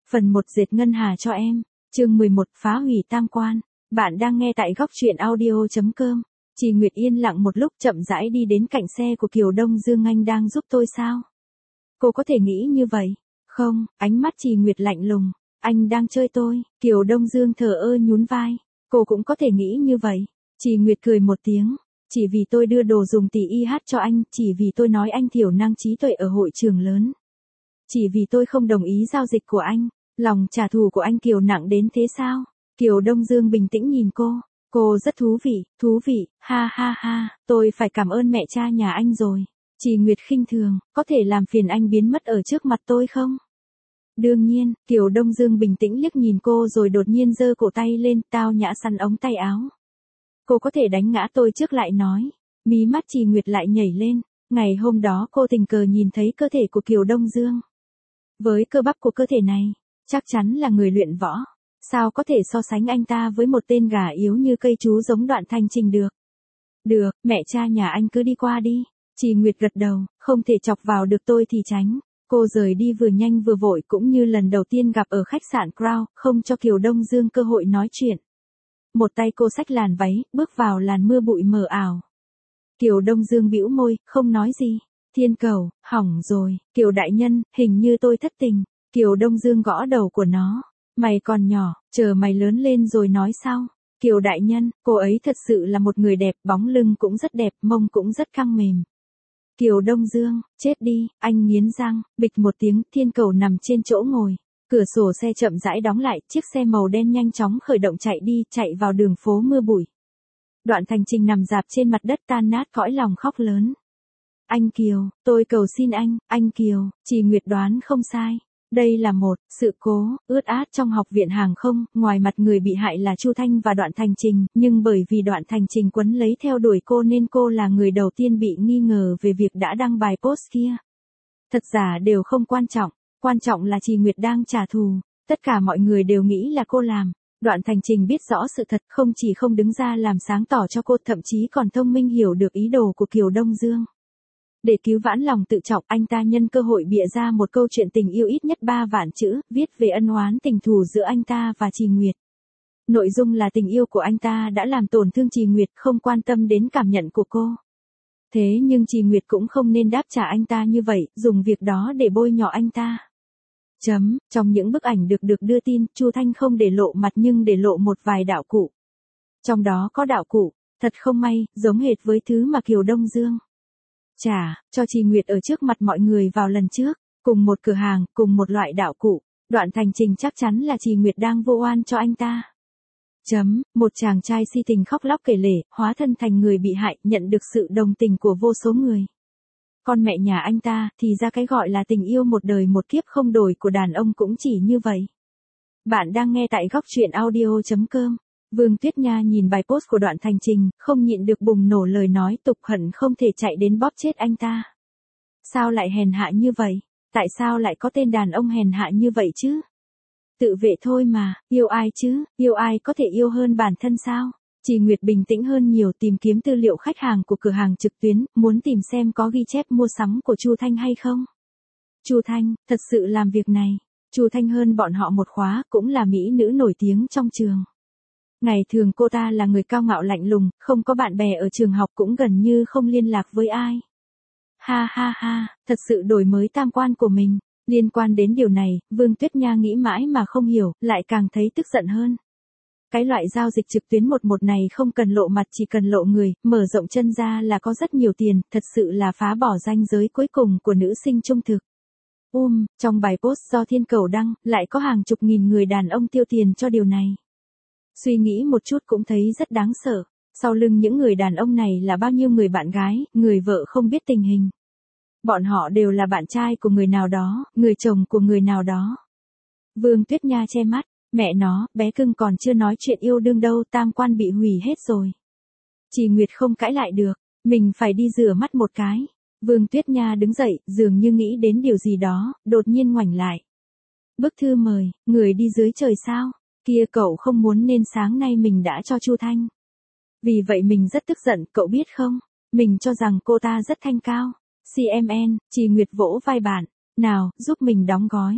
Phần 1 dệt ngân hà cho em. Chương 11 phá hủy tam quan. Bạn đang nghe tại góc truyện audio.com. Chị Nguyệt yên lặng một lúc chậm rãi đi đến cạnh xe của Kiều Đông Dương. Anh đang giúp tôi sao? Cô có thể nghĩ như vậy. Không, ánh mắt chị Nguyệt lạnh lùng. Anh đang chơi tôi. Kiều Đông Dương thờ ơ nhún vai. Cô cũng có thể nghĩ như vậy. Chị Nguyệt cười một tiếng. Chỉ vì tôi đưa đồ dùng tỷ y hát cho anh, chỉ vì tôi nói anh thiểu năng trí tuệ ở hội trường lớn. Chỉ vì tôi không đồng ý giao dịch của anh, lòng trả thù của anh Kiều nặng đến thế sao? Kiều Đông Dương bình tĩnh nhìn cô rất thú vị, ha ha ha, tôi phải cảm ơn mẹ cha nhà anh rồi. Chị Nguyệt khinh thường, có thể làm phiền anh biến mất ở trước mặt tôi không? Đương nhiên, Kiều Đông Dương bình tĩnh liếc nhìn cô rồi đột nhiên giơ cổ tay lên, tao nhã săn ống tay áo. Cô có thể đánh ngã tôi trước lại nói. Mí mắt chị Nguyệt lại nhảy lên. Ngày hôm đó cô tình cờ nhìn thấy cơ thể của Kiều Đông Dương. Với cơ bắp của cơ thể này, chắc chắn là người luyện võ. Sao có thể so sánh anh ta với một tên gà yếu như cây chú giống Đoạn Thành Trình được? Được, mẹ cha nhà anh cứ đi qua đi. Chị Nguyệt gật đầu, không thể chọc vào được tôi thì tránh. Cô rời đi vừa nhanh vừa vội cũng như lần đầu tiên gặp ở khách sạn Crown, không cho Kiều Đông Dương cơ hội nói chuyện. Một tay cô xách làn váy, bước vào làn mưa bụi mờ ảo. Kiều Đông Dương bĩu môi, không nói gì. Thiên Cầu, hỏng rồi, Kiều đại nhân, hình như tôi thất tình. Kiều Đông Dương gõ đầu của nó. Mày còn nhỏ, chờ mày lớn lên rồi nói sau. Kiều đại nhân, cô ấy thật sự là một người đẹp, bóng lưng cũng rất đẹp, mông cũng rất căng mềm. Kiều Đông Dương, chết đi, anh nghiến răng, bịch một tiếng, Thiên Cầu nằm trên chỗ ngồi. Cửa sổ xe chậm rãi đóng lại, chiếc xe màu đen nhanh chóng khởi động chạy vào đường phố mưa bụi. Đoạn Thành Trình nằm rạp trên mặt đất tan nát cõi lòng khóc lớn. Anh Kiều, tôi cầu xin anh Kiều, chị Nguyệt đoán không sai. Đây là một sự cố ướt át trong học viện hàng không, ngoài mặt người bị hại là Chu Thanh và Đoạn Thành Trình, nhưng bởi vì Đoạn Thành Trình quấn lấy theo đuổi cô nên cô là người đầu tiên bị nghi ngờ về việc đã đăng bài post kia. Thật giả đều không quan trọng là chị Nguyệt đang trả thù, tất cả mọi người đều nghĩ là cô làm. Đoạn Thành Trình biết rõ sự thật, không chỉ không đứng ra làm sáng tỏ cho cô, thậm chí còn thông minh hiểu được ý đồ của Kiều Đông Dương. Để cứu vãn lòng tự trọng, anh ta nhân cơ hội bịa ra một câu chuyện tình yêu ít nhất 3 vạn chữ, viết về ân oán tình thù giữa anh ta và chị Nguyệt. Nội dung là tình yêu của anh ta đã làm tổn thương chị Nguyệt, không quan tâm đến cảm nhận của cô. Thế nhưng chị Nguyệt cũng không nên đáp trả anh ta như vậy, dùng việc đó để bôi nhọ anh ta. Trong những bức ảnh được đưa tin, Chu Thanh không để lộ mặt nhưng để lộ một vài đạo cụ. Trong đó có đạo cụ, thật không may, giống hệt với thứ mà Kiều Đông Dương cho chị Nguyệt ở trước mặt mọi người vào lần trước, cùng một cửa hàng, cùng một loại đạo cụ. Đoạn Thành Trình chắc chắn là chị Nguyệt đang vô oan cho anh ta. Một chàng trai si tình khóc lóc kể lể, hóa thân thành người bị hại, nhận được sự đồng tình của vô số người. Con mẹ nhà anh ta, thì ra cái gọi là tình yêu một đời một kiếp không đổi của đàn ông cũng chỉ như vậy. Bạn đang nghe tại góc truyện audio.com. Vương Tuyết Nha nhìn bài post của Đoạn Thành Trình, không nhịn được bùng nổ lời nói tục hận không thể chạy đến bóp chết anh ta. Sao lại hèn hạ như vậy? Tại sao lại có tên đàn ông hèn hạ như vậy chứ? Tự vệ thôi mà, yêu ai chứ, yêu ai có thể yêu hơn bản thân sao? Chị Nguyệt bình tĩnh hơn nhiều, tìm kiếm tư liệu khách hàng của cửa hàng trực tuyến, muốn tìm xem có ghi chép mua sắm của Chu Thanh hay không. Chu Thanh, thật sự làm việc này. Chu Thanh hơn bọn họ một khóa, cũng là mỹ nữ nổi tiếng trong trường. Ngày thường cô ta là người cao ngạo lạnh lùng, không có bạn bè ở trường học, cũng gần như không liên lạc với ai. Ha ha ha, thật sự đổi mới tam quan của mình. Liên quan đến điều này, Vương Tuyết Nha nghĩ mãi mà không hiểu, lại càng thấy tức giận hơn. Cái loại giao dịch trực tuyến 11 này không cần lộ mặt, chỉ cần lộ người, mở rộng chân ra là có rất nhiều tiền, thật sự là phá bỏ ranh giới cuối cùng của nữ sinh trung thực. Trong bài post do Thiên Cầu đăng, lại có hàng chục nghìn người đàn ông tiêu tiền cho điều này. Suy nghĩ một chút cũng thấy rất đáng sợ. Sau lưng những người đàn ông này là bao nhiêu người bạn gái, người vợ không biết tình hình. Bọn họ đều là bạn trai của người nào đó, người chồng của người nào đó. Vương Tuyết Nha che mắt, mẹ nó, bé cưng còn chưa nói chuyện yêu đương đâu, tam quan bị hủy hết rồi. Chị Nguyệt không cãi lại được, mình phải đi rửa mắt một cái. Vương Tuyết Nha đứng dậy, dường như nghĩ đến điều gì đó, đột nhiên ngoảnh lại. Bức thư mời, người đi dưới trời sao? Kia cậu không muốn nên sáng nay mình đã cho Chu Thanh. Vì vậy mình rất tức giận, cậu biết không? Mình cho rằng cô ta rất thanh cao. CMN, chị Nguyệt vỗ vai bạn. Nào, giúp mình đóng gói.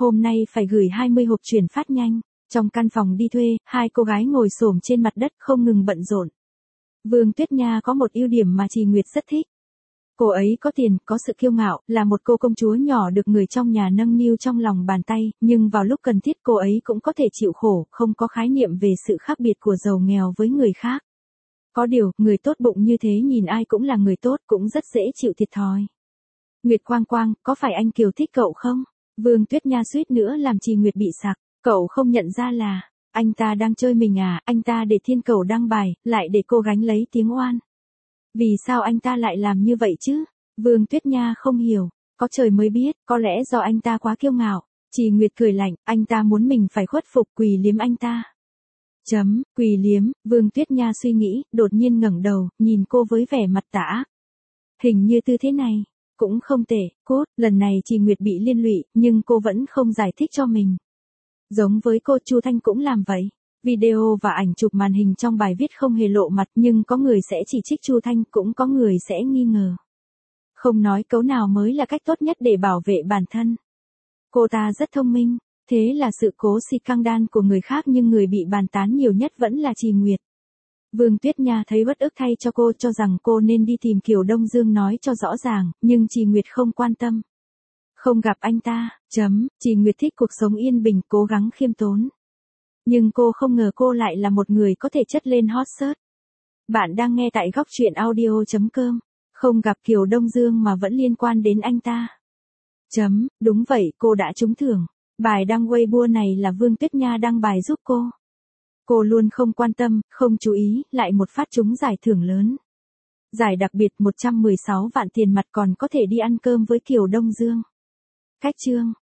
Hôm nay phải gửi 20 hộp chuyển phát nhanh. Trong căn phòng đi thuê, hai cô gái ngồi xổm trên mặt đất không ngừng bận rộn. Vương Tuyết Nha có một ưu điểm mà Trì Nguyệt rất thích. Cô ấy có tiền, có sự kiêu ngạo, là một cô công chúa nhỏ được người trong nhà nâng niu trong lòng bàn tay, nhưng vào lúc cần thiết cô ấy cũng có thể chịu khổ, không có khái niệm về sự khác biệt của giàu nghèo với người khác. Có điều, người tốt bụng như thế nhìn ai cũng là người tốt, cũng rất dễ chịu thiệt thòi. Nguyệt Quang Quang, có phải anh Kiều thích cậu không? Vương Tuyết Nha suýt nữa làm Trì Nguyệt bị sặc. Cậu không nhận ra là, anh ta đang chơi mình à, anh ta để Thiên Cầu đăng bài, lại để cô gánh lấy tiếng oan. Vì sao anh ta lại làm như vậy chứ? Vương Tuyết Nha không hiểu, có trời mới biết, có lẽ do anh ta quá kiêu ngạo. Trì Nguyệt cười lạnh, anh ta muốn mình phải khuất phục quỳ liếm anh ta. Quỳ liếm, Vương Tuyết Nha suy nghĩ, đột nhiên ngẩng đầu, nhìn cô với vẻ mặt tả. Hình như tư thế này, cũng không tệ, cốt, lần này Trì Nguyệt bị liên lụy, nhưng cô vẫn không giải thích cho mình. Giống với cô Chu Thanh cũng làm vậy. Video và ảnh chụp màn hình trong bài viết không hề lộ mặt nhưng có người sẽ chỉ trích Chu Thanh, cũng có người sẽ nghi ngờ. Không nói cấu nào mới là cách tốt nhất để bảo vệ bản thân. Cô ta rất thông minh, thế là sự cố scandal của người khác nhưng người bị bàn tán nhiều nhất vẫn là Trì Nguyệt. Vương Tuyết Nha thấy bất ức thay cho cô, cho rằng cô nên đi tìm Kiều Đông Dương nói cho rõ ràng, nhưng Trì Nguyệt không quan tâm. Không gặp anh ta, Trì Nguyệt thích cuộc sống yên bình, cố gắng khiêm tốn. Nhưng cô không ngờ cô lại là một người có thể chất lên hot search. Bạn đang nghe tại góc truyện audio.com. Không gặp Kiều Đông Dương mà vẫn liên quan đến anh ta. Đúng vậy, cô đã trúng thưởng. Bài đăng Weibo này là Vương Tuyết Nha đăng bài giúp cô. Cô luôn không quan tâm, không chú ý, lại một phát trúng giải thưởng lớn. Giải đặc biệt 116 vạn tiền mặt, còn có thể đi ăn cơm với Kiều Đông Dương. Cách chương